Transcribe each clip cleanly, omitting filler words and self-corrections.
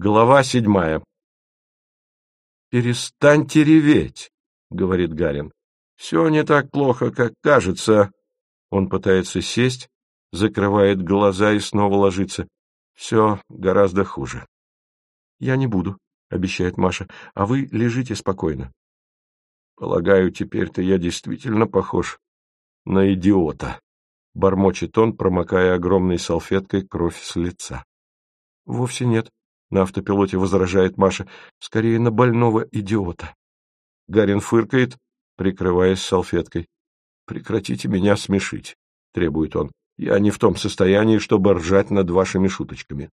Глава 7. «Перестаньте реветь», — говорит Гарин. «Все не так плохо, как кажется». Он пытается сесть, закрывает глаза и снова ложится. Все гораздо хуже. «Я не буду», — обещает Маша, — «а вы лежите спокойно». «Полагаю, теперь-то я действительно похож на идиота», — бормочет он, промокая огромной салфеткой кровь с лица. «Вовсе нет», — на автопилоте возражает Маша, — «скорее на больного идиота». Гарин фыркает, прикрываясь салфеткой. «Прекратите меня смешить», — требует он. «Я не в том состоянии, чтобы ржать над вашими шуточками».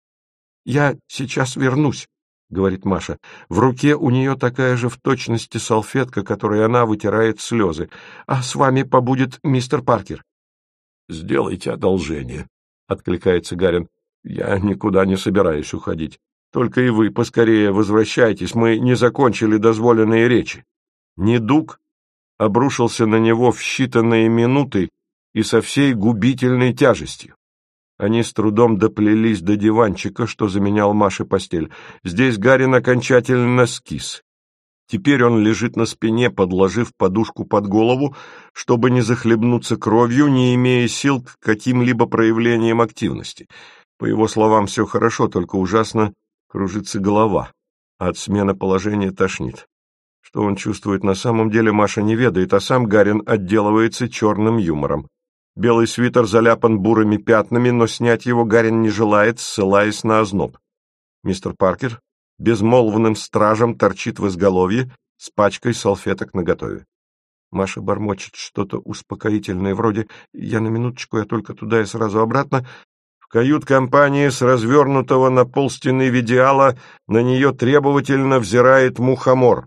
«Я сейчас вернусь», — говорит Маша. В руке у нее такая же в точности салфетка, которой она вытирает слезы. «А с вами побудет мистер Паркер». «Сделайте одолжение», — откликается Гарин. «Я никуда не собираюсь уходить. Только и вы поскорее возвращайтесь, мы не закончили дозволенные речи». Недуг обрушился на него в считанные минуты и со всей губительной тяжестью. Они с трудом доплелись до диванчика, что заменял Маше постель. Здесь Гарин окончательно скис. Теперь он лежит на спине, подложив подушку под голову, чтобы не захлебнуться кровью, не имея сил к каким-либо проявлениям активности. По его словам, все хорошо, только ужасно кружится голова, а от смены положения тошнит. Что он чувствует на самом деле, Маша не ведает, а сам Гарин отделывается черным юмором. Белый свитер заляпан бурыми пятнами, но снять его Гарин не желает, ссылаясь на озноб. Мистер Паркер безмолвным стражем торчит в изголовье с пачкой салфеток наготове. Маша бормочет что-то успокоительное, вроде «я на минуточку, я только туда и сразу обратно». В кают-компании с развернутого на полстены видеала на нее требовательно взирает мухомор.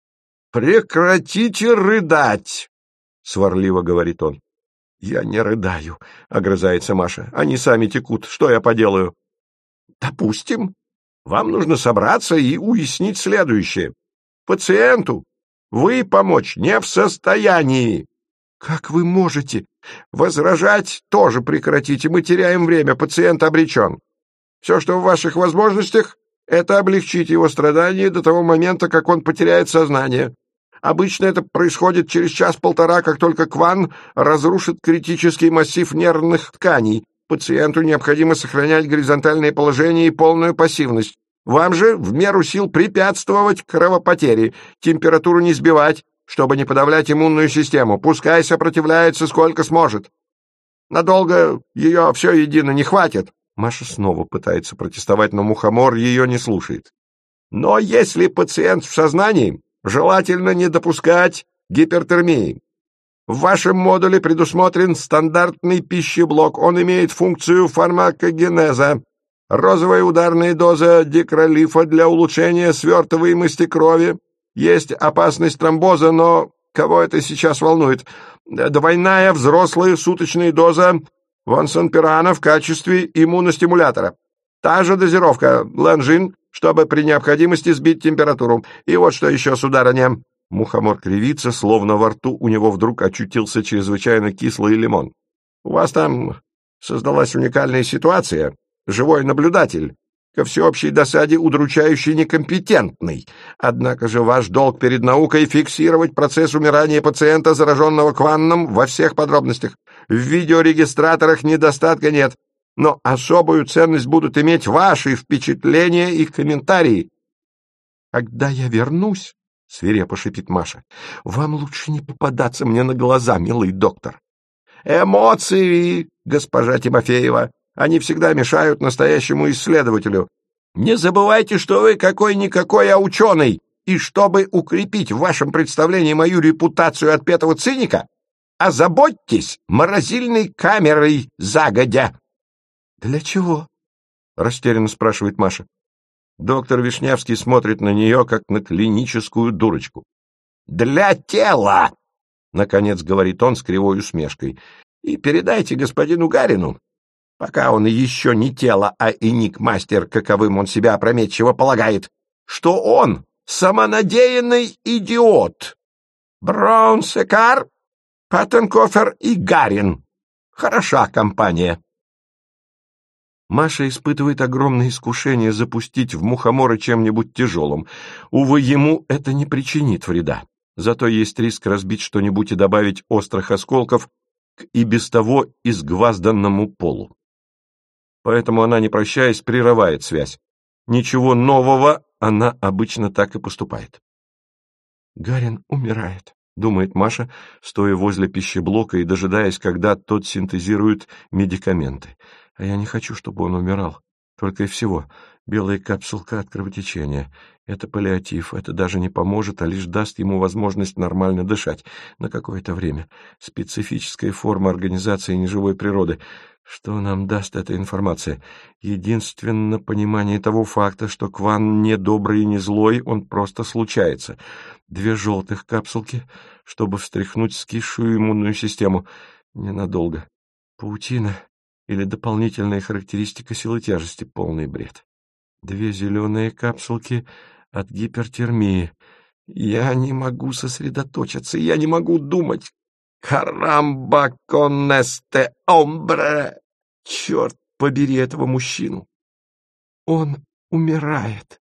«Прекратите рыдать!» — сварливо говорит он. «Я не рыдаю», — огрызается Маша. «Они сами текут. Что я поделаю?» «Допустим. Вам нужно собраться и уяснить следующее. Пациенту вы помочь не в состоянии». «Как вы можете?» «Возражать тоже прекратите. Мы теряем время. Пациент обречен. Все, что в ваших возможностях, это облегчить его страдания до того момента, как он потеряет сознание. Обычно это происходит через час-полтора, как только Кван разрушит критический массив нервных тканей. Пациенту необходимо сохранять горизонтальное положение и полную пассивность. Вам же в меру сил препятствовать кровопотере, температуру не сбивать, чтобы не подавлять иммунную систему. Пускай сопротивляется сколько сможет. Надолго ее все едино не хватит». Маша снова пытается протестовать, но мухомор ее не слушает. «Но если пациент в сознании, желательно не допускать гипертермии. В вашем модуле предусмотрен стандартный пищеблок. Он имеет функцию фармакогенеза. Розовая ударная доза дикролифа для улучшения свертываемости крови. Есть опасность тромбоза, но кого это сейчас волнует? Двойная взрослая суточная доза вансонпирана в качестве иммуностимулятора. Та же дозировка ланжин, чтобы при необходимости сбить температуру. И вот что еще, сударыня». Мухомор кривится, словно во рту у него вдруг очутился чрезвычайно кислый лимон. «У вас там создалась уникальная ситуация. Живой наблюдатель, ко всеобщей досаде удручающе некомпетентный. Однако же ваш долг перед наукой — фиксировать процесс умирания пациента, зараженного Кванном, во всех подробностях. В видеорегистраторах недостатка нет. Но особую ценность будут иметь ваши впечатления и комментарии». «Когда я вернусь, — свирепо шипит Маша, — вам лучше не попадаться мне на глаза, милый доктор». «Эмоции, госпожа Тимофеева, они всегда мешают настоящему исследователю. Не забывайте, что вы какой-никакой, а ученый, и чтобы укрепить в вашем представлении мою репутацию отпетого циника, озаботьтесь морозильной камерой загодя». «Для чего?» — растерянно спрашивает Маша. Доктор Вишневский смотрит на нее, как на клиническую дурочку. «Для тела!» — наконец говорит он с кривой усмешкой. «И передайте господину Гарину, пока он еще не тело, а эник-мастер, каковым он себя опрометчиво полагает, что он самонадеянный идиот. Браун-Секар, Паттенкофер и Гарин. Хороша компания». Маша испытывает огромное искушение запустить в мухомора чем-нибудь тяжелым. Увы, ему это не причинит вреда. Зато есть риск разбить что-нибудь и добавить острых осколков к и без того изгвазданному полу. Поэтому она, не прощаясь, прерывает связь. Ничего нового, она обычно так и поступает. «Гарин умирает», — думает Маша, стоя возле пищеблока и дожидаясь, когда тот синтезирует медикаменты. «А я не хочу, чтобы он умирал. Только и всего. Белая капсулка от кровотечения. Это паллиатив. Это даже не поможет, а лишь даст ему возможность нормально дышать на какое-то время. Специфическая форма организации неживой природы. Что нам даст эта информация? Единственно понимание того факта, что Кван не добрый и не злой, он просто случается. 2 желтых капсулки, чтобы встряхнуть скисшую иммунную систему. Ненадолго. Паутина или дополнительная характеристика силы тяжести — полный бред. 2 зеленые капсулки от гипертермии. Я не могу сосредоточиться, я не могу думать. «Карамба коннесте омбре!» Черт побери этого мужчину! Он умирает.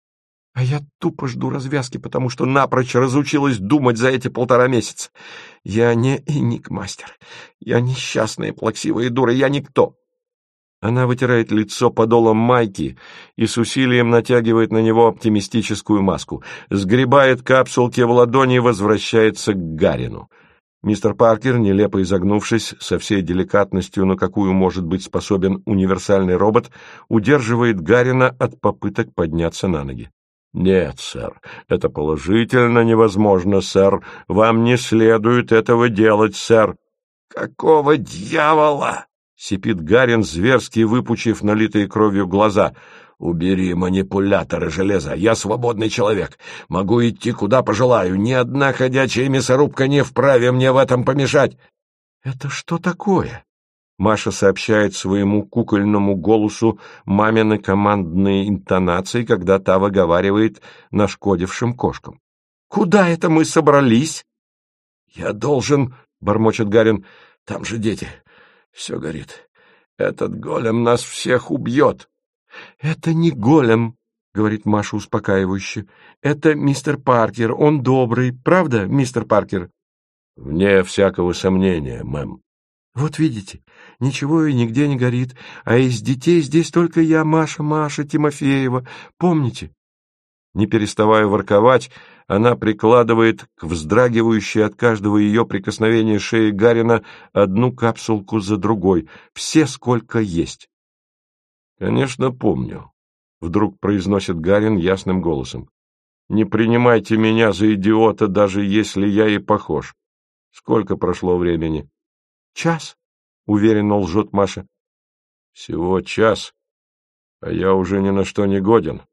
А я тупо жду развязки, потому что напрочь разучилась думать за эти 1,5 месяца. Я не эникмастер. Я несчастная плаксивая дура. Я никто. Она вытирает лицо подолом майки и с усилием натягивает на него оптимистическую маску. Сгребает капсулки в ладони и возвращается к Гарину. Мистер Паркер, нелепо изогнувшись, со всей деликатностью, на какую может быть способен универсальный робот, удерживает Гарина от попыток подняться на ноги. «Нет, сэр, это положительно невозможно, сэр. Вам не следует этого делать, сэр». «Какого дьявола?» — сипит Гарин, зверски выпучив налитые кровью глаза. «Убери манипуляторы железа. Я свободный человек. Могу идти, куда пожелаю. Ни одна ходячая мясорубка не вправе мне в этом помешать». «Это что такое?» Маша сообщает своему кукольному голосу мамины командные интонации, когда та выговаривает нашкодившим кошкам. «Куда это мы собрались?» «Я должен...» — бормочет Гарин. «Там же дети. Все горит. Этот голем нас всех убьет». «Это не голем», — говорит Маша успокаивающе. «Это мистер Паркер. Он добрый. Правда, мистер Паркер?» «Вне всякого сомнения, мэм». «Вот видите, ничего и нигде не горит, а из детей здесь только я, Маша Тимофеева. Помните?» Не переставая ворковать, она прикладывает к вздрагивающей от каждого ее прикосновения шеи Гарина одну капсулку за другой. Все, сколько есть. «Конечно, помню», — вдруг произносит Гарин ясным голосом. «Не принимайте меня за идиота, даже если я и похож. Сколько прошло времени?» «Час», — уверенно лжет Маша. «Всего час, а я уже ни на что не годен.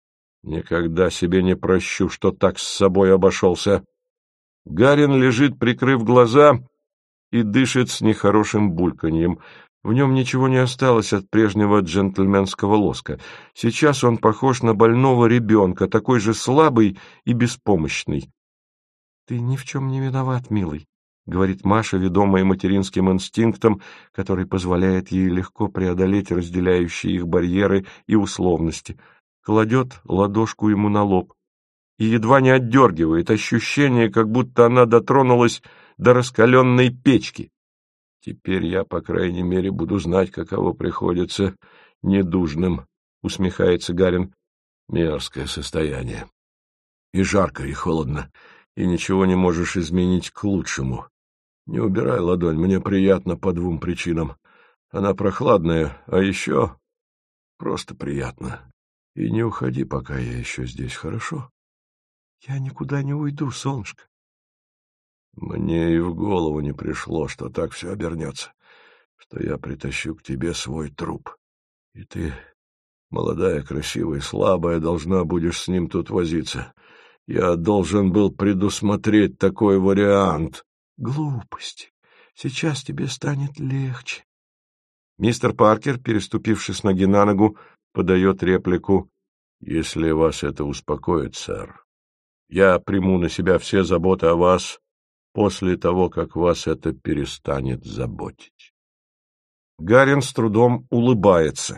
Никогда себе не прощу, что так с собой обошелся». Гарин лежит, прикрыв глаза, и дышит с нехорошим бульканьем. В нем ничего не осталось от прежнего джентльменского лоска. Сейчас он похож на больного ребенка, такой же слабый и беспомощный. — Ты ни в чем не виноват, милый, — говорит Маша, ведомая материнским инстинктом, который позволяет ей легко преодолеть разделяющие их барьеры и условности. Кладет ладошку ему на лоб и едва не отдергивает ощущение, как будто она дотронулась до раскаленной печки. «Теперь я, по крайней мере, буду знать, каково приходится недужным», — усмехается Гарин. «Мерзкое состояние. И жарко, и холодно, и ничего не можешь изменить к лучшему. Не убирай ладонь, мне приятно по 2 причинам. Она прохладная, а еще просто приятно. И не уходи, пока я еще здесь, хорошо?» «Я никуда не уйду, солнышко». «Мне и в голову не пришло, что так все обернется, что я притащу к тебе свой труп. И ты, молодая, красивая, слабая, должна будешь с ним тут возиться. Я должен был предусмотреть такой вариант». «Глупости. Сейчас тебе станет легче». Мистер Паркер, переступивши с ноги на ногу, подает реплику. «Если вас это успокоит, сэр, я приму на себя все заботы о вас после того, как вас это перестанет заботить». Гарин с трудом улыбается.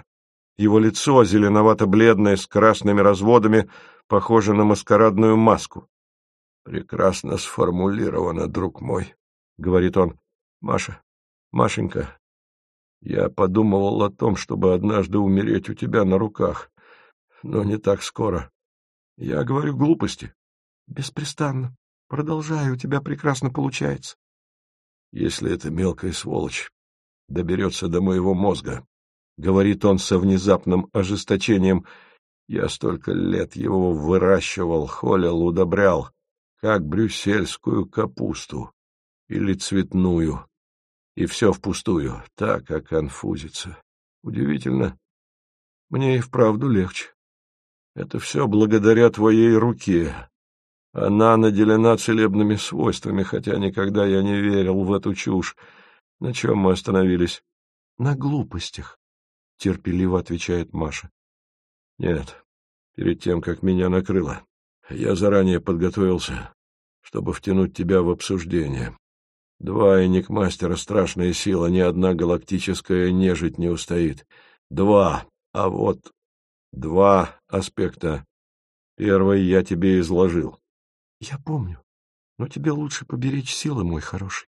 Его лицо, зеленовато-бледное, с красными разводами, похоже на маскарадную маску. — Прекрасно сформулировано, друг мой, — говорит он. — Машенька, я подумывал о том, чтобы однажды умереть у тебя на руках, но не так скоро. Я говорю глупости. — Беспрестанно. Продолжай, у тебя прекрасно получается. — Если эта мелкая сволочь доберется до моего мозга, — говорит он со внезапным ожесточением, — я столько лет его выращивал, холил, удобрял, как брюссельскую капусту или цветную, и все впустую, так оконфузится. Удивительно, мне и вправду легче. Это все благодаря твоей руке. Она наделена целебными свойствами, хотя никогда я не верил в эту чушь. На чем мы остановились? — На глупостях, — терпеливо отвечает Маша. — Нет, перед тем, как меня накрыло, я заранее подготовился, чтобы втянуть тебя в обсуждение. Двойник мастера — страшная сила, ни одна галактическая нежить не устоит. Два, а вот два аспекта. Первый я тебе изложил. — Я помню, но тебе лучше поберечь силы, мой хороший.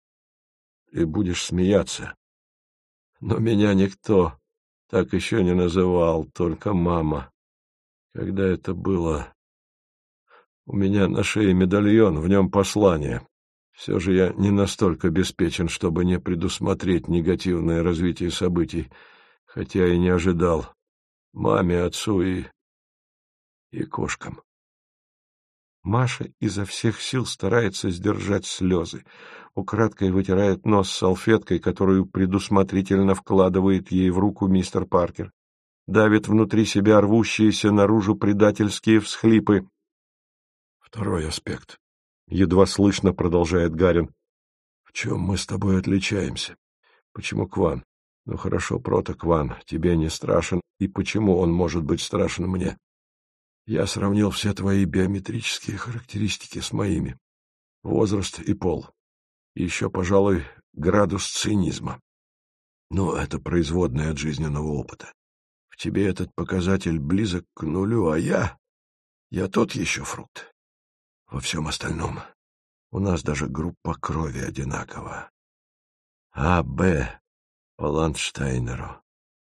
Ты будешь смеяться, но меня никто так еще не называл, только мама. Когда это было? У меня на шее медальон, в нем послание. Все же я не настолько обеспечен, чтобы не предусмотреть негативное развитие событий, хотя и не ожидал. Маме, отцу и кошкам. Маша изо всех сил старается сдержать слезы. Украдкой вытирает нос салфеткой, которую предусмотрительно вкладывает ей в руку мистер Паркер. Давит внутри себя рвущиеся наружу предательские всхлипы. Второй аспект. Едва слышно продолжает Гарин. В чем мы с тобой отличаемся? Почему Кван? Ну хорошо, прото-Кван тебе не страшен, и почему он может быть страшен мне? Я сравнил все твои биометрические характеристики с моими. Возраст и пол. И еще, пожалуй, градус цинизма. Но это производное от жизненного опыта. В тебе этот показатель близок к нулю, а я тот еще фрукт. Во всем остальном у нас даже группа крови одинакова. А.Б. по Ландштайнеру.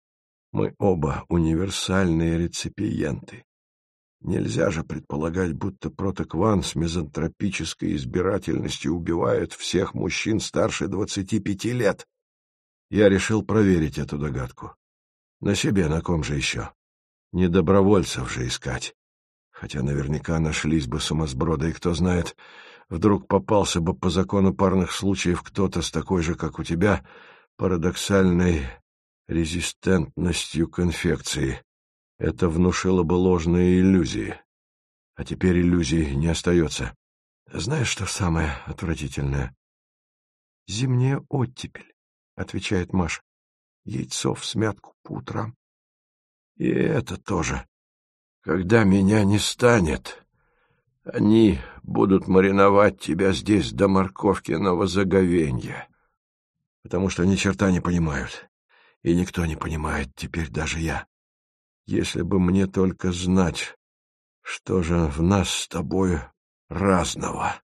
Мы оба универсальные реципиенты. Нельзя же предполагать, будто протокван с мизантропической избирательностью убивает всех мужчин старше 25 лет. Я решил проверить эту догадку. На себе, на ком же еще? Не добровольцев же искать. Хотя наверняка нашлись бы сумасброды, и кто знает, вдруг попался бы по закону парных случаев кто-то с такой же, как у тебя, парадоксальной резистентностью к инфекции. Это внушило бы ложные иллюзии. А теперь иллюзий не остается. Знаешь, что самое отвратительное? — Зимняя оттепель, — отвечает Маша. — Яйцо всмятку по утрам. — И это тоже. Когда меня не станет, они будут мариновать тебя здесь до морковкиного заговенья. Потому что ни черта не понимают. И никто не понимает, теперь даже я. Если бы мне только знать, что же в нас с тобой разного.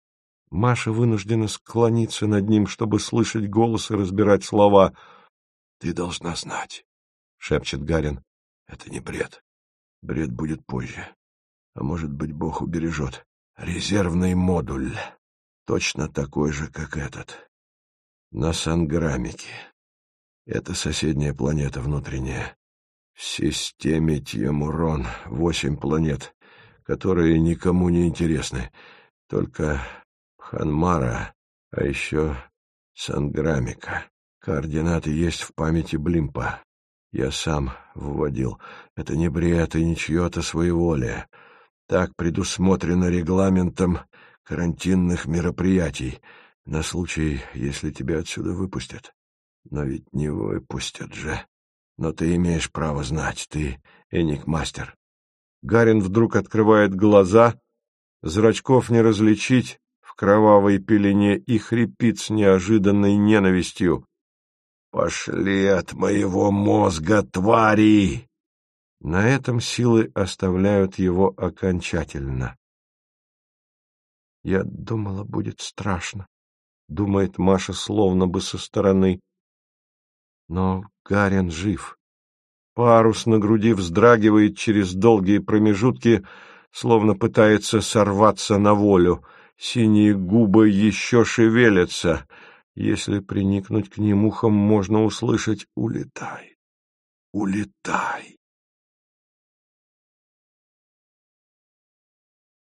Маша вынуждена склониться над ним, чтобы слышать голос и разбирать слова. — Ты должна знать, — шепчет Гарин. — Это не бред. Бред будет позже. А может быть, Бог убережет. Резервный модуль. Точно такой же, как этот. На Санграмике. Это соседняя планета внутренняя. В системе Тьемурон 8 планет, которые никому не интересны. Только Пханмара, а еще Санграмика. Координаты есть в памяти Блимпа. Я сам вводил. Это не бред и не чье-то своеволие. Так предусмотрено регламентом карантинных мероприятий на случай, если тебя отсюда выпустят. Но ведь не выпустят же. Но ты имеешь право знать, ты Эник-мастер. Гарин вдруг открывает глаза, зрачков не различить в кровавой пелене и хрипит с неожиданной ненавистью. Пошли от моего мозга, твари! На этом силы оставляют его окончательно. «Я думала, будет страшно», — думает Маша словно бы со стороны. Но Гарин жив. Парус на груди вздрагивает через долгие промежутки, словно пытается сорваться на волю. Синие губы еще шевелятся. Если приникнуть к ним ухом, можно услышать «Улетай! Улетай!».